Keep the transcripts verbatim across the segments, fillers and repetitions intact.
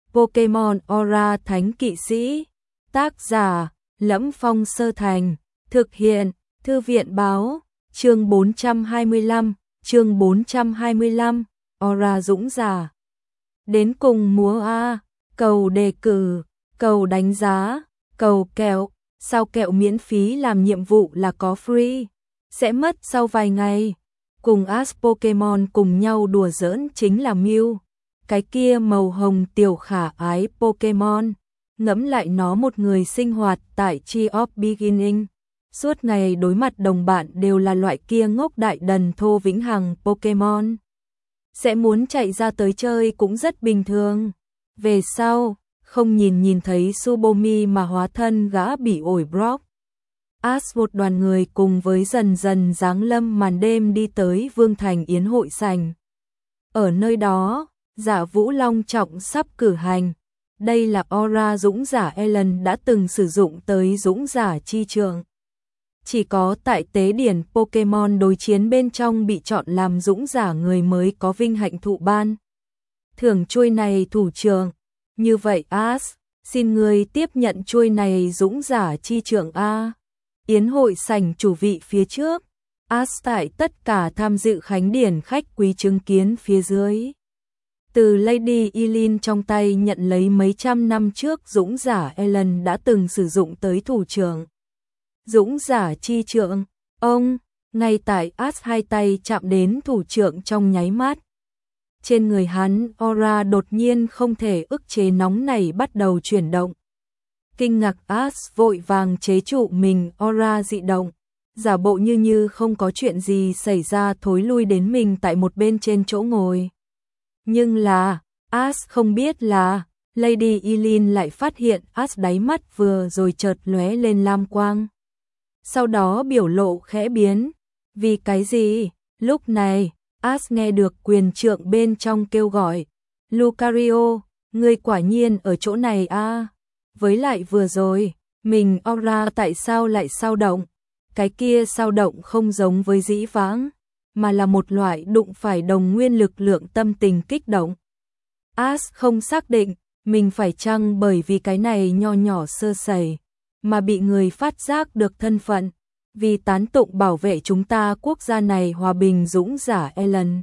Pokemon Aura Thánh Kỵ Sĩ. Tác giả Lẫm Phong Sơ Thành. Thực hiện Thư viện Báo. Chương bốn trăm hai mươi lăm. Chương bốn trăm hai mươi lăm. Aura dũng giả. Đến cùng múa A. Cầu đề cử, cầu đánh giá, cầu kẹo. Sao kẹo miễn phí làm nhiệm vụ là có free. Sẽ mất sau vài ngày. Cùng Ash Pokemon cùng nhau đùa giỡn chính là Mew. Cái kia màu hồng tiểu khả ái Pokemon. Ngẫm lại nó một người sinh hoạt tại Tree of Beginning. Suốt ngày đối mặt đồng bạn đều là loại kia ngốc đại đần thô vĩnh hằng Pokemon. Sẽ muốn chạy ra tới chơi cũng rất bình thường. Về sau, không nhìn nhìn thấy Tsubomi mà hóa thân gã bị ổi Brock. Ash một đoàn người cùng với dần dần giáng lâm màn đêm đi tới Vương Thành Yến hội sảnh. Ở nơi đó, Giả Vũ long trọng sắp cử hành. Đây là Aura dũng giả Ellen đã từng sử dụng tới dũng giả chi trượng. Chỉ có tại tế điển Pokemon đối chiến bên trong bị chọn làm dũng giả người mới có vinh hạnh thụ ban thưởng chuôi này thủ trưởng. Như vậy Ash, xin người tiếp nhận chuôi này dũng giả chi trượng A. Yến hội sảnh chủ vị phía trước, Ash tại tất cả tham dự khánh điển khách quý chứng kiến phía dưới. Từ Lady Eileen trong tay nhận lấy mấy trăm năm trước dũng giả Ellen đã từng sử dụng tới thủ trưởng. Dũng giả chi trượng, ông, ngay tại Ash hai tay chạm đến thủ trưởng trong nháy mắt. Trên người hắn, aura đột nhiên không thể ức chế nóng này bắt đầu chuyển động. Kinh ngạc Ash vội vàng chế trụ mình aura dị động, giả bộ như như không có chuyện gì xảy ra thối lui đến mình tại một bên trên chỗ ngồi. Nhưng là, Ash không biết là, Lady Eileen lại phát hiện Ash đáy mắt vừa rồi chợt lóe lên lam quang. Sau đó biểu lộ khẽ biến. Vì cái gì? Lúc này, Ash nghe được quyền trượng bên trong kêu gọi. Lucario, ngươi quả nhiên ở chỗ này a. Với lại vừa rồi, mình aura tại sao lại sao động? Cái kia sao động không giống với dĩ vãng, mà là một loại đụng phải đồng nguyên lực lượng tâm tình kích động. Ash không xác định, mình phải chăng bởi vì cái này nho nhỏ sơ sẩy, mà bị người phát giác được thân phận, vì tán tụng bảo vệ chúng ta quốc gia này hòa bình dũng giả Ellen.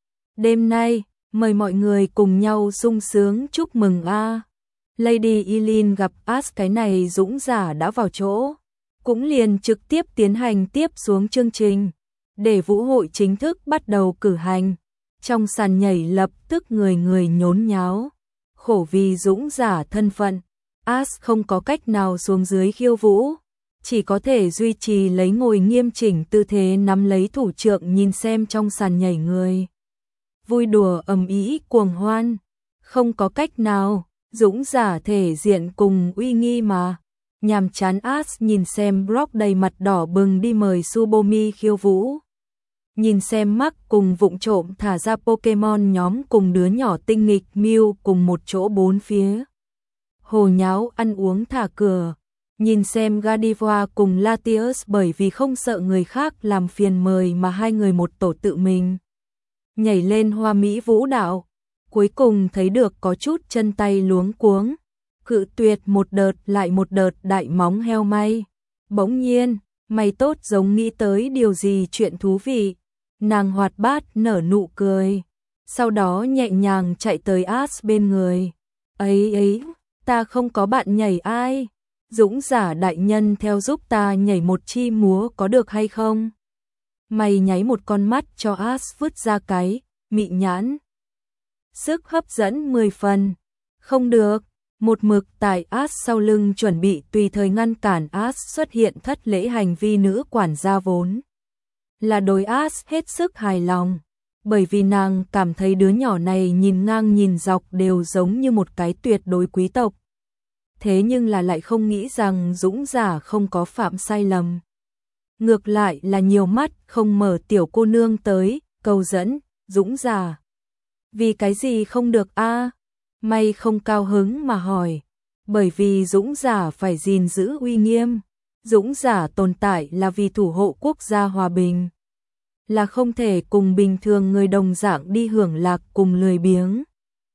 Đêm nay, mời mọi người cùng nhau sung sướng chúc mừng a. Lady Eileen gặp Ash cái này dũng giả đã vào chỗ, cũng liền trực tiếp tiến hành tiếp xuống chương trình, để vũ hội chính thức bắt đầu cử hành. Trong sàn nhảy lập tức người người nhốn nháo, khổ vì dũng giả thân phận. Ash không có cách nào xuống dưới khiêu vũ, chỉ có thể duy trì lấy ngồi nghiêm chỉnh tư thế nắm lấy thủ trượng nhìn xem trong sàn nhảy người. Vui đùa ầm ĩ cuồng hoan, không có cách nào, dũng giả thể diện cùng uy nghi mà. Nhàm chán Ash nhìn xem Brock đầy mặt đỏ bừng đi mời Tsubomi khiêu vũ. Nhìn xem Mark cùng vụng trộm thả ra Pokemon nhóm cùng đứa nhỏ tinh nghịch Mew cùng một chỗ bốn phía. Hồ nháo ăn uống thả cửa, nhìn xem Gardevoir cùng Latios bởi vì không sợ người khác làm phiền mời mà hai người một tổ tự mình nhảy lên hoa mỹ vũ đạo, cuối cùng thấy được có chút chân tay luống cuống, cự tuyệt một đợt lại một đợt đại móng heo may. Bỗng nhiên, mày tốt giống nghĩ tới điều gì chuyện thú vị, nàng hoạt bát nở nụ cười, sau đó nhẹ nhàng chạy tới Ash bên người. Ấy ấy, ta không có bạn nhảy ai, dũng giả đại nhân theo giúp ta nhảy một chi múa có được hay không? Mày nháy một con mắt cho Ash vứt ra cái mị nhãn. Sức hấp dẫn mười phần. Không được, một mực tại Ash sau lưng chuẩn bị tùy thời ngăn cản Ash xuất hiện thất lễ hành vi nữ quản gia vốn là đối Ash hết sức hài lòng, bởi vì nàng cảm thấy đứa nhỏ này nhìn ngang nhìn dọc đều giống như một cái tuyệt đối quý tộc. Thế nhưng là lại không nghĩ rằng dũng giả không có phạm sai lầm. Ngược lại là nhiều mắt không mở tiểu cô nương tới, cầu dẫn, dũng giả. Vì cái gì không được a? May không cao hứng mà hỏi. Bởi vì dũng giả phải gìn giữ uy nghiêm. Dũng giả tồn tại là vì thủ hộ quốc gia hòa bình. Là không thể cùng bình thường người đồng dạng đi hưởng lạc cùng lười biếng.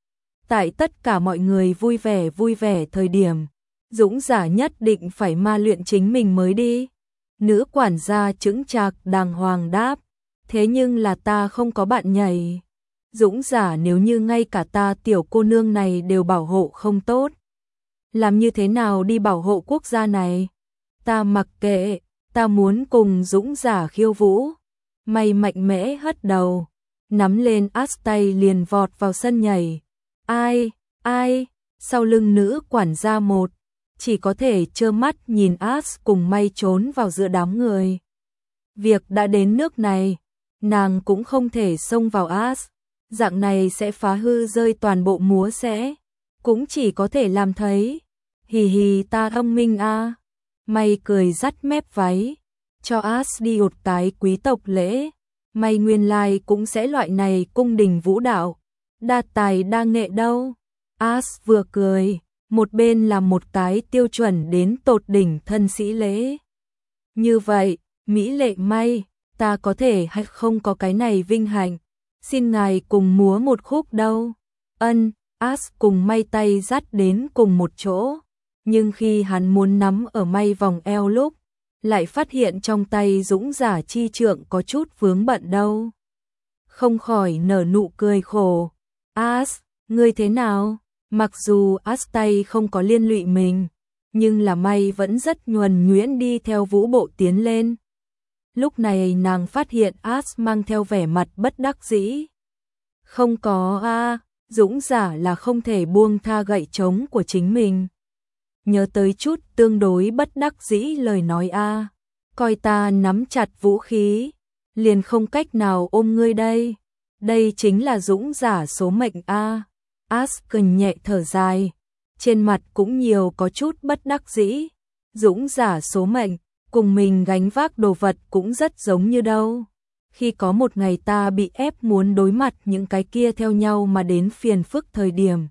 Tại tất cả mọi người vui vẻ vui vẻ thời điểm, Dũng Giả nhất định phải ma luyện chính mình mới đi. Nữ quản gia chững chạc đàng hoàng đáp, thế nhưng là ta không có bạn nhảy. Dũng Giả, nếu như ngay cả ta tiểu cô nương này đều bảo hộ không tốt, làm như thế nào đi bảo hộ quốc gia này? Ta mặc kệ, ta muốn cùng Dũng Giả khiêu vũ. May mạnh mẽ hất đầu, nắm lên As tay liền vọt vào sân nhảy. Ai, ai, sau lưng nữ quản gia một, chỉ có thể trơ mắt nhìn As cùng May trốn vào giữa đám người. Việc đã đến nước này, nàng cũng không thể xông vào As, dạng này sẽ phá hư rơi toàn bộ múa sẽ, cũng chỉ có thể làm thấy. Hì hì, ta thông minh a. May cười dắt mép váy, cho As đi một cái quý tộc lễ. May nguyên lai cũng sẽ loại này cung đình vũ đạo, đa tài đa nghệ đâu. As vừa cười, một bên là một cái tiêu chuẩn đến tột đỉnh thân sĩ lễ. Như vậy, mỹ lệ May, ta có thể hay không có cái này vinh hạnh, xin ngài cùng múa một khúc đâu. Ân, As cùng May tay dắt đến cùng một chỗ, nhưng khi hắn muốn nắm ở May vòng eo lúc, lại phát hiện trong tay Dũng Giả chi trượng có chút vướng bận đâu. Không khỏi nở nụ cười khổ. As, ngươi thế nào? Mặc dù As tay không có liên lụy mình, nhưng là May vẫn rất nhuần nhuyễn đi theo vũ bộ tiến lên. Lúc này nàng phát hiện As mang theo vẻ mặt bất đắc dĩ. Không có a, Dũng Giả là không thể buông tha gậy trống của chính mình. Nhớ tới chút tương đối bất đắc dĩ lời nói a, coi ta nắm chặt vũ khí, liền không cách nào ôm ngươi đây. Đây chính là Dũng Giả số mệnh a. As cười nhẹ thở dài, trên mặt cũng nhiều có chút bất đắc dĩ. Dũng Giả số mệnh, cùng mình gánh vác đồ vật cũng rất giống như đâu. Khi có một ngày ta bị ép muốn đối mặt những cái kia theo nhau mà đến phiền phức thời điểm,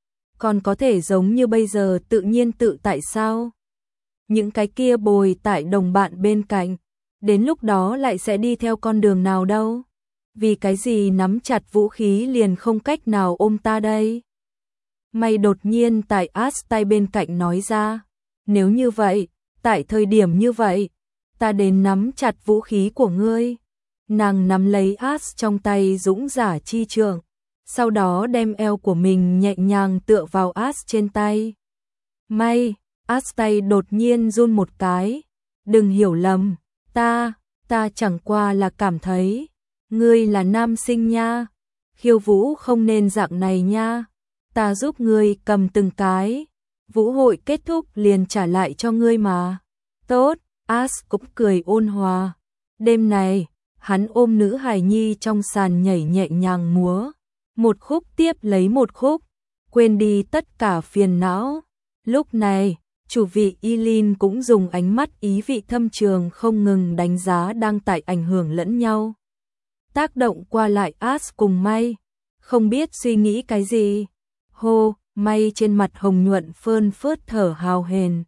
còn có thể giống như bây giờ tự nhiên tự tại sao? Những cái kia bồi tại đồng bạn bên cạnh, đến lúc đó lại sẽ đi theo con đường nào đâu? Vì cái gì nắm chặt vũ khí liền không cách nào ôm ta đây? May đột nhiên tại As tay bên cạnh nói ra, nếu như vậy, tại thời điểm như vậy, ta đến nắm chặt vũ khí của ngươi. Nàng nắm lấy As trong tay Dũng Giả chi trượng, sau đó đem eo của mình nhẹ nhàng tựa vào As trên tay. May, As tay đột nhiên run một cái. Đừng hiểu lầm, ta, ta chẳng qua là cảm thấy, ngươi là nam sinh nha. Khiêu vũ không nên dạng này nha. Ta giúp ngươi cầm từng cái. Vũ hội kết thúc liền trả lại cho ngươi mà. Tốt, As cũng cười ôn hòa. Đêm này, hắn ôm nữ hài nhi trong sàn nhảy nhẹ nhàng múa. Một khúc tiếp lấy một khúc, quên đi tất cả phiền não. Lúc này, chủ vị Eileen cũng dùng ánh mắt ý vị thâm trường không ngừng đánh giá đang tại ảnh hưởng lẫn nhau. Tác động qua lại As cùng May, không biết suy nghĩ cái gì. Hô, May trên mặt hồng nhuận phơn phớt thở hào hền.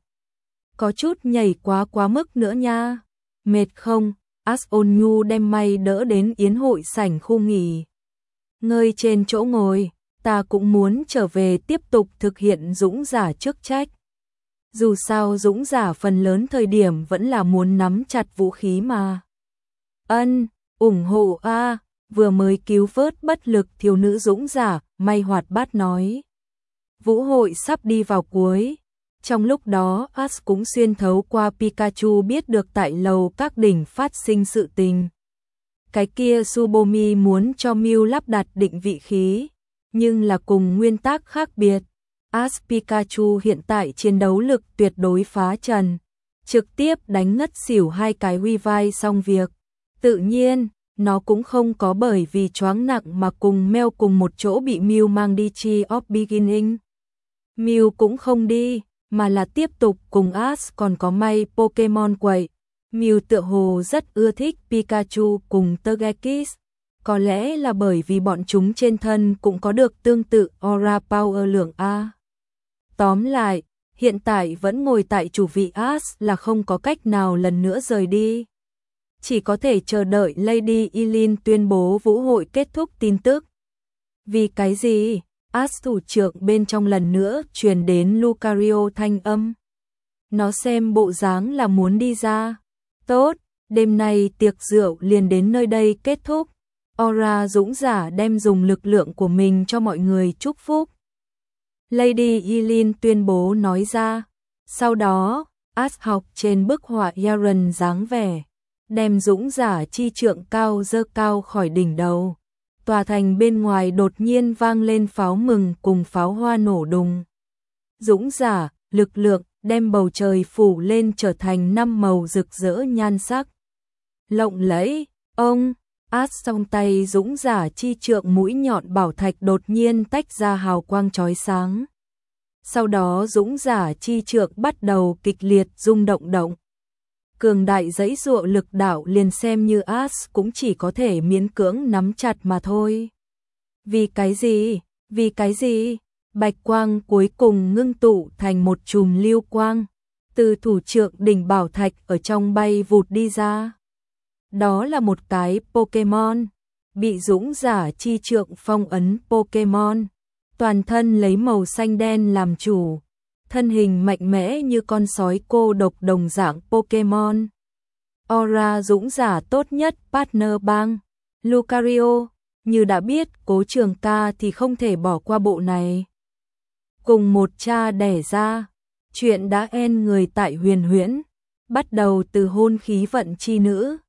Có chút nhảy quá quá mức nữa nha. Mệt không? As ôn nhu đem May đỡ đến yến hội sảnh khu nghỉ. Ngơi trên chỗ ngồi, ta cũng muốn trở về tiếp tục thực hiện Dũng Giả chức trách. Dù sao Dũng Giả phần lớn thời điểm vẫn là muốn nắm chặt vũ khí mà. Ân, ủng hộ a, vừa mới cứu vớt bất lực thiếu nữ Dũng Giả, May hoạt bát nói. Vũ hội sắp đi vào cuối. Trong lúc đó, As cũng xuyên thấu qua Pikachu biết được tại lầu các đỉnh phát sinh sự tình. Cái kia Tsubomi muốn cho Mew lắp đặt định vị khí, nhưng là cùng nguyên tắc khác biệt. As Pikachu hiện tại chiến đấu lực tuyệt đối phá trần, trực tiếp đánh ngất xỉu hai cái huy vai xong việc. Tự nhiên, nó cũng không có bởi vì choáng nặng mà cùng Mew cùng một chỗ bị Mew mang đi Tree of Beginning. Mew cũng không đi, mà là tiếp tục cùng As còn có May Pokemon quậy. Mew tựa hồ rất ưa thích Pikachu cùng Togekiss, có lẽ là bởi vì bọn chúng trên thân cũng có được tương tự Aura Power lượng A. Tóm lại, hiện tại vẫn ngồi tại chủ vị As là không có cách nào lần nữa rời đi. Chỉ có thể chờ đợi Lady Eileen tuyên bố vũ hội kết thúc tin tức. Vì cái gì? As thủ trưởng bên trong lần nữa truyền đến Lucario thanh âm. Nó xem bộ dáng là muốn đi ra. Tốt, đêm nay tiệc rượu liền đến nơi đây kết thúc. Aura dũng giả đem dùng lực lượng của mình cho mọi người chúc phúc. Lady Eileen tuyên bố nói ra. Sau đó, As học trên bức họa Yaren dáng vẻ, đem dũng giả chi trượng cao dơ cao khỏi đỉnh đầu. Tòa thành bên ngoài đột nhiên vang lên pháo mừng cùng pháo hoa nổ đùng. Dũng giả, lực lượng, đem bầu trời phủ lên trở thành năm màu rực rỡ nhan sắc. Lộng lẫy, ông, As trong tay dũng giả chi trượng mũi nhọn bảo thạch đột nhiên tách ra hào quang chói sáng. Sau đó dũng giả chi trượng bắt đầu kịch liệt rung động động. Cường đại giãy giụa lực đạo liền xem như As cũng chỉ có thể miễn cưỡng nắm chặt mà thôi. Vì cái gì? Vì cái gì? Bạch quang cuối cùng ngưng tụ thành một chùm lưu quang, từ thủ trượng đỉnh bảo thạch ở trong bay vụt đi ra. Đó là một cái Pokémon, bị dũng giả chi trượng phong ấn Pokémon, toàn thân lấy màu xanh đen làm chủ, thân hình mạnh mẽ như con sói cô độc đồng dạng Pokémon. Aura dũng giả tốt nhất partner bang, Lucario, như đã biết Cố Trường Ca thì không thể bỏ qua bộ này. Cùng một cha đẻ ra, chuyện đã end người tại Huyền Huyễn, bắt đầu từ hôn khí vận chi nữ.